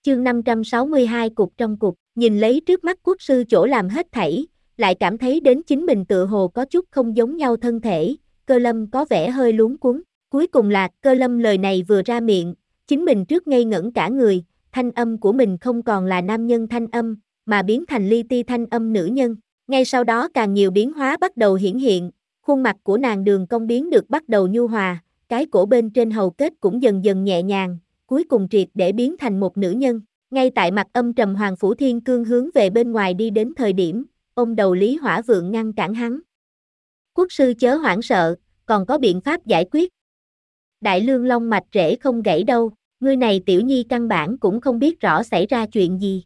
Chương 562 cục trong cục, nhìn lấy trước mắt quốc sư chỗ làm hết thảy, lại cảm thấy đến chính mình tựa hồ có chút không giống nhau thân thể, Cơ Lâm có vẻ hơi luống cuống. Cuối cùng là, Cơ Lâm lời này vừa ra miệng, chính mình trước ngây ngẩn cả người, thanh âm của mình không còn là nam nhân thanh âm, mà biến thành li ti thanh âm nữ nhân. Ngay sau đó càng nhiều biến hóa bắt đầu hiển hiện, khuôn mặt của nàng đường cong biến được bắt đầu nhu hòa, cái cổ bên trên hầu kết cũng dần dần nhẹ nhàng, cuối cùng triệt để biến thành một nữ nhân. Ngay tại mặt âm trầm Hoàng Phủ Thiên Cương hướng về bên ngoài đi đến thời điểm, ôm đầu Lý Hỏa Vượng ngăn cản hắn. Quốc sư chớ hoảng sợ, còn có biện pháp giải quyết. Đại lương long mạch rễ không gãy đâu, ngươi này tiểu nhi căn bản cũng không biết rõ xảy ra chuyện gì.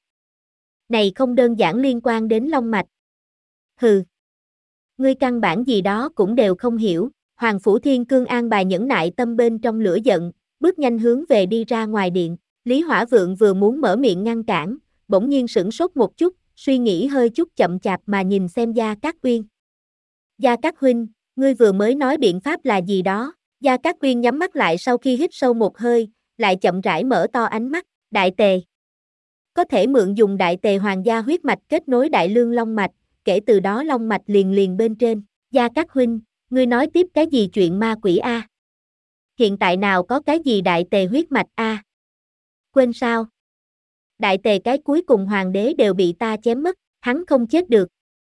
Này không đơn giản liên quan đến long mạch. Hừ. Ngươi căn bản gì đó cũng đều không hiểu, Hoàng Phủ Thiên Cương an bài nhẫn nại tâm bên trong lửa giận, bước nhanh hướng về đi ra ngoài điện. Lý Hỏa Vượng vừa muốn mở miệng ngăn cản, bỗng nhiên sửng sốt một chút, suy nghĩ hơi chút chậm chạp mà nhìn xem Gia Cát Uyên. Gia Cát huynh, ngươi vừa mới nói biện pháp là gì đó? Gia Cát Uyên nhắm mắt lại sau khi hít sâu một hơi, lại chậm rãi mở to ánh mắt, đại tề. Có thể mượn dùng đại tề hoàng gia huyết mạch kết nối đại lương long mạch, kể từ đó long mạch liền liền bên trên. Gia Cát huynh, ngươi nói tiếp cái gì chuyện ma quỷ a? Hiện tại nào có cái gì đại tề huyết mạch a? Quên sao? Đại tề cái cuối cùng hoàng đế đều bị ta chém mất, hắn không chết được.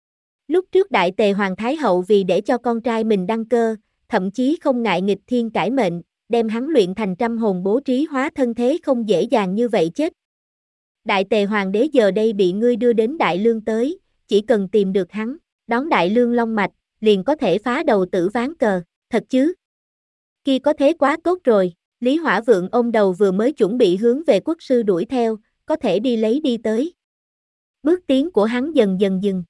Lúc trước đại tề hoàng thái hậu vì để cho con trai mình đăng cơ, thậm chí không ngại nghịch thiên cải mệnh, đem hắn luyện thành trăm hồn bố trí hóa thân thế không dễ dàng như vậy chết. Đại tề hoàng đế giờ đây bị ngươi đưa đến đại lương tới, chỉ cần tìm được hắn, đón đại lương long mạch, liền có thể phá đầu tử ván cờ, thật chứ? Kia có thế quá tốt rồi. Lý Hỏa Vượng ôm đầu vừa mới chuẩn bị hướng về quốc sư đuổi theo, có thể đi lấy đi tới. Bước tiến của hắn dần dần dừng.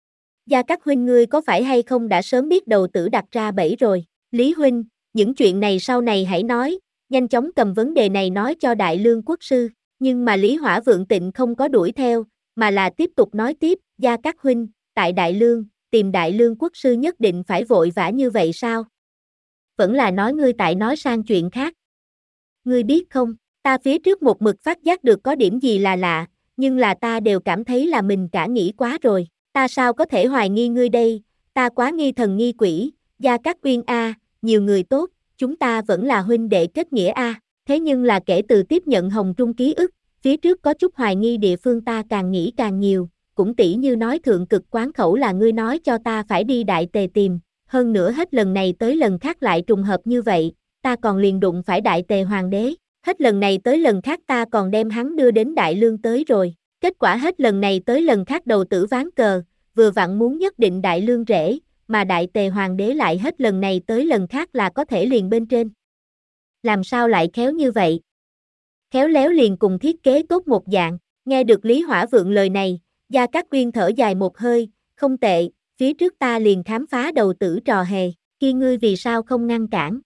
Gia Cát huynh ngươi có phải hay không đã sớm biết đầu tử đặt ra bẫy rồi? Lý huynh, những chuyện này sau này hãy nói, nhanh chóng cầm vấn đề này nói cho đại lương quốc sư. Nhưng mà Lý Hỏa Vượng Tịnh không có đuổi theo, mà là tiếp tục nói tiếp, Gia Cát huynh, tại đại lương, tìm đại lương quốc sư nhất định phải vội vã như vậy sao? Vẫn là nói ngươi tại nói sang chuyện khác. Ngươi biết không, ta phía trước một mực phát giác được có điểm gì là lạ, nhưng là ta đều cảm thấy là mình cả nghĩ quá rồi, ta sao có thể hoài nghi ngươi đây, ta quá nghi thần nghi quỷ, Gia Cát Uyên a, nhiều người tốt, chúng ta vẫn là huynh đệ kết nghĩa a, thế nhưng là kể từ tiếp nhận Hồng Trung ký ức, phía trước có chút hoài nghi địa phương ta càng nghĩ càng nhiều, cũng tỉ như nói thượng cực quán khẩu là ngươi nói cho ta phải đi đại tề tìm, hơn nữa hết lần này tới lần khác lại trùng hợp như vậy. Ta còn liền đụng phải đại tề hoàng đế, hết lần này tới lần khác ta còn đem hắn đưa đến đại lương tới rồi, kết quả hết lần này tới lần khác đầu tử ván cờ, vừa vặn muốn nhất định đại lương rễ, mà đại tề hoàng đế lại hết lần này tới lần khác là có thể liền bên trên. Làm sao lại khéo như vậy? Khéo léo liền cùng thiết kế tốt một dạng, nghe được Lý Hỏa Vượng lời này, Gia Cát Uyên thở dài một hơi, không tệ, phía trước ta liền khám phá đầu tử trò hề, kia ngươi vì sao không ngăn cản?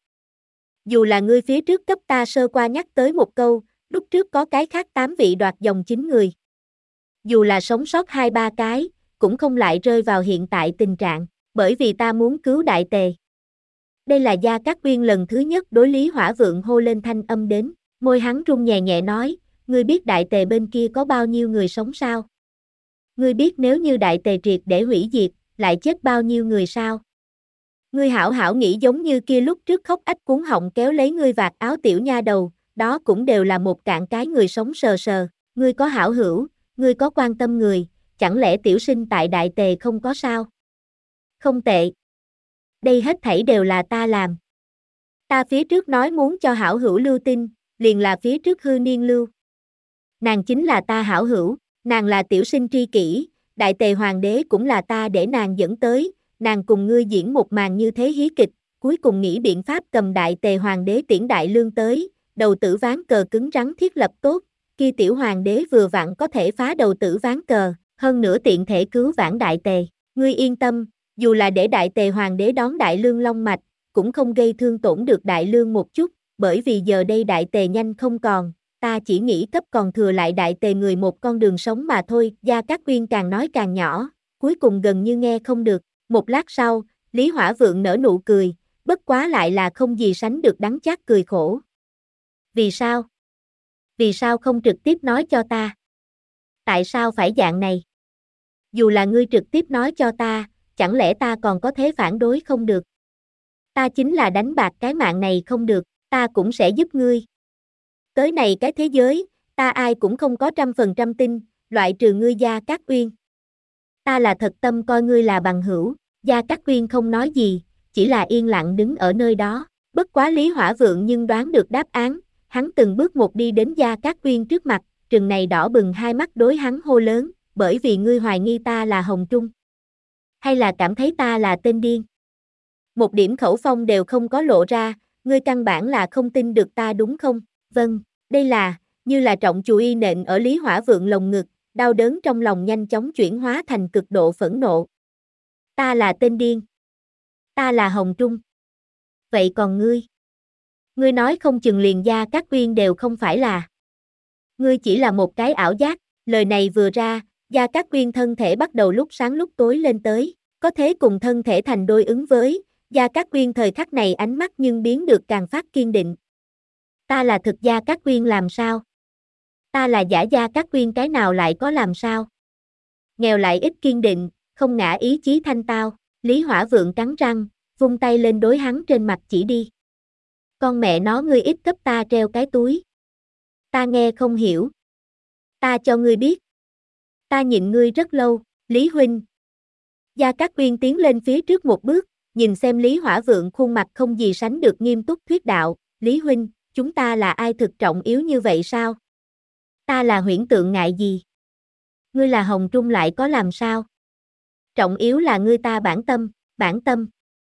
Dù là ngươi phía trước cấp ta sơ qua nhắc tới một câu, lúc trước có cái khác 8 vị đoạt dòng 9 người. Dù là sống sót 2-3 cái, cũng không lại rơi vào hiện tại tình trạng, bởi vì ta muốn cứu đại tề. Đây là Gia Cát Uyên lần thứ nhất đối Lý Hỏa Vượng hô lên thanh âm đến, môi hắn run nhẹ nhẹ nói, ngươi biết đại tề bên kia có bao nhiêu người sống sao? Ngươi biết nếu như đại tề triệt để hủy diệt, lại chết bao nhiêu người sao? Ngươi hảo hảo nghĩ giống như kia lúc trước khóc ách cuốn họng kéo lấy ngươi vạt áo tiểu nha đầu, đó cũng đều là một cạn cái người sống sờ sờ, ngươi có hảo hữu, ngươi có quan tâm người, chẳng lẽ tiểu sinh tại đại tề không có sao? Không tệ. Đây hết thảy đều là ta làm. Ta phía trước nói muốn cho hảo hữu lưu tin, liền là phía trước hư niên lưu. Nàng chính là ta hảo hữu, nàng là tiểu sinh tri kỷ, đại tề hoàng đế cũng là ta để nàng dẫn tới. Nàng cùng ngươi diễn một màn như thế hí kịch, cuối cùng nghĩ biện pháp cầm đại tề hoàng đế tiễn đại lương tới, đầu tử ván cờ cứng rắn thiết lập tốt, kia tiểu hoàng đế vừa vặn có thể phá đầu tử ván cờ, hơn nữa tiện thể cứu vãn đại tề. Ngươi yên tâm, dù là để đại tề hoàng đế đón đại lương long mạch, cũng không gây thương tổn được đại lương một chút, bởi vì giờ đây đại tề nhanh không còn, ta chỉ nghĩ cấp còn thừa lại đại tề người một con đường sống mà thôi. Gia Cát Uyên càng nói càng nhỏ, cuối cùng gần như nghe không được. Một lát sau, Lý Hỏa Vượng nở nụ cười, bất quá lại là không gì sánh được đắng chát cười khổ. Vì sao? Vì sao không trực tiếp nói cho ta? Tại sao phải dạng này? Dù là ngươi trực tiếp nói cho ta, chẳng lẽ ta còn có thế phản đối không được? Ta chính là đánh bạc cái mạng này không được, ta cũng sẽ giúp ngươi. Tới này cái thế giới, ta ai cũng không có 100% tin, loại trừ ngươi Gia Cát Uyên. Ta là thật tâm coi ngươi là bằng hữu. Gia Cát Uyên không nói gì, chỉ là yên lặng đứng ở nơi đó. Bất quá Lý Hỏa Vượng nhưng đoán được đáp án, hắn từng bước một đi đến Gia Cát Uyên trước mặt, trừng này đỏ bừng hai mắt đối hắn hô lớn, bởi vì ngươi hoài nghi ta là Hồng Trung. Hay là cảm thấy ta là tên điên? Một điểm khẩu phong đều không có lộ ra, ngươi căn bản là không tin được ta đúng không? Vâng, đây là, như là trọng chùy y nện ở Lý Hỏa Vượng lồng ngực, đau đớn trong lòng nhanh chóng chuyển hóa thành cực độ phẫn nộ. Ta là tên điên. Ta là Hồng Trung. Vậy còn ngươi? Ngươi nói không chừng liền Gia Cát Uyên đều không phải là. Ngươi chỉ là một cái ảo giác, lời này vừa ra, Gia Cát Uyên thân thể bắt đầu lúc sáng lúc tối lên tới, có thế cùng thân thể thành đôi ứng với, Gia Cát Uyên thời khắc này ánh mắt nhưng biến được càng phát kiên định. Ta là thực Gia Cát Uyên làm sao? Ta là giả Gia Cát Uyên cái nào lại có làm sao? Nghèo lại ít kiên định, không ngã ý chí thanh tao, Lý Hỏa Vượng cắn răng, vung tay lên đối hắn trên mặt chỉ đi. Con mẹ nó ngươi ít cấp ta treo cái túi. Ta nghe không hiểu. Ta cho ngươi biết. Ta nhịn ngươi rất lâu, Lý huynh. Gia Cát Uyên tiến lên phía trước một bước, nhìn xem Lý Hỏa Vượng khuôn mặt không gì sánh được nghiêm túc thuyết đạo, Lý huynh, chúng ta là ai thực trọng yếu như vậy sao? Ta là huyễn tượng ngại gì? Ngươi là Hồng Trung lại có làm sao? Trọng yếu là ngươi ta bản tâm, bản tâm.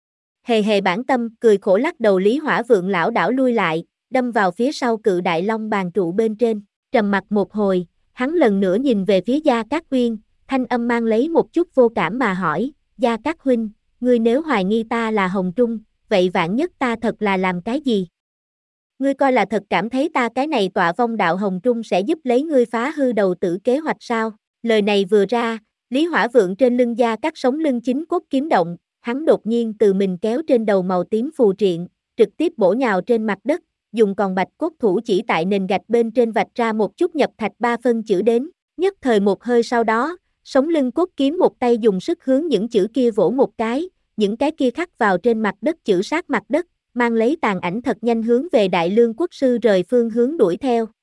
Hề hề bản tâm, cười khổ lắc đầu Lý Hỏa Vượng lão đảo lui lại, đâm vào phía sau cự đại long bàn trụ bên trên, trầm mặt một hồi, hắn lần nữa nhìn về phía Gia Cát Uyên, thanh âm mang lấy một chút vô cảm mà hỏi, Gia Cát huynh, ngươi nếu hoài nghi ta là Hồng Trung, vậy vạn nhất ta thật là làm cái gì? Ngươi coi là thật cảm thấy ta cái này tọa vong đạo Hồng Trung sẽ giúp lấy ngươi phá hư đầu tử kế hoạch sao? Lời này vừa ra, Lý Hỏa Vượng trên lưng Gia Cát sống lưng chính cốt kiếm động, hắn đột nhiên từ mình kéo trên đầu màu tím phù triện, trực tiếp bổ nhào trên mặt đất, dùng còn bạch cốt thủ chỉ tại nền gạch bên trên vạch ra một chút nhập thạch ba phân chữ đến, nhất thời một hơi sau đó, sống lưng cốt kiếm một tay dùng sức hướng những chữ kia vỗ một cái, những cái kia khắc vào trên mặt đất chữ sát mặt đất, mang lấy tàn ảnh thật nhanh hướng về Đại Lương Quốc sư rời phương hướng đuổi theo.